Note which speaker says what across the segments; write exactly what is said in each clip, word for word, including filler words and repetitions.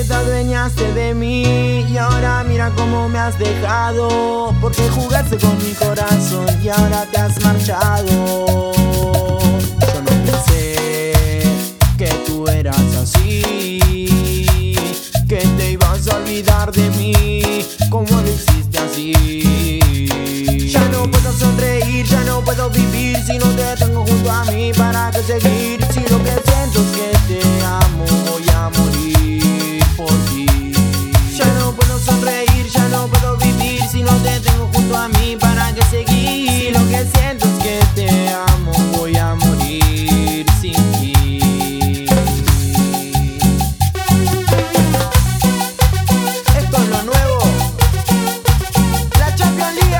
Speaker 1: te adueñaste de mí y ahora mira cómo me has dejado. Porque jugaste con mi corazón y ahora te has marchado. Yo no pensé que tú eras así, que te ibas a olvidar de mí. ¿Cómo lo hiciste así? Ya no puedo sonreír, ya no puedo vivir si no te tengo junto a mí. ¿Para qué seguir? Si lo que siento es que te amo, voy a morir por ti. Ya no puedo sonreír, ya no puedo vivir si no te tengo junto a mí. ¿Para qué seguir? Si lo que siento es que te amo, voy a morir sin ti. Esto es lo nuevo, la Champions League.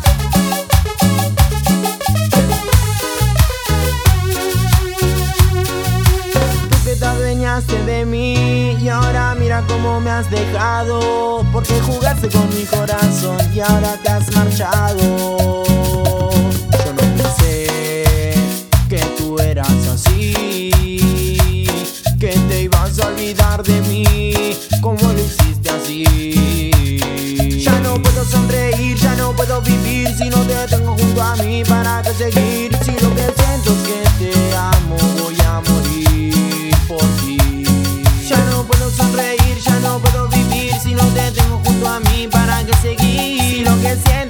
Speaker 1: Te adueñaste de mí y ahora mira cómo me has dejado. Porque jugaste con mi corazón y ahora te has marchado. Yo no pensé que tú eras así, que te ibas a olvidar de mí. ¿Cómo lo hiciste así? Ya no puedo sonreír, ya no puedo vivir si no te tengo junto a mí. ¿Para qué seguir? Si lo que siento es que te amo, voy a morir por ti. Ya no puedo sonreír, ya no puedo vivir si no te tengo junto a mí. ¿Para qué seguir? Si lo que siento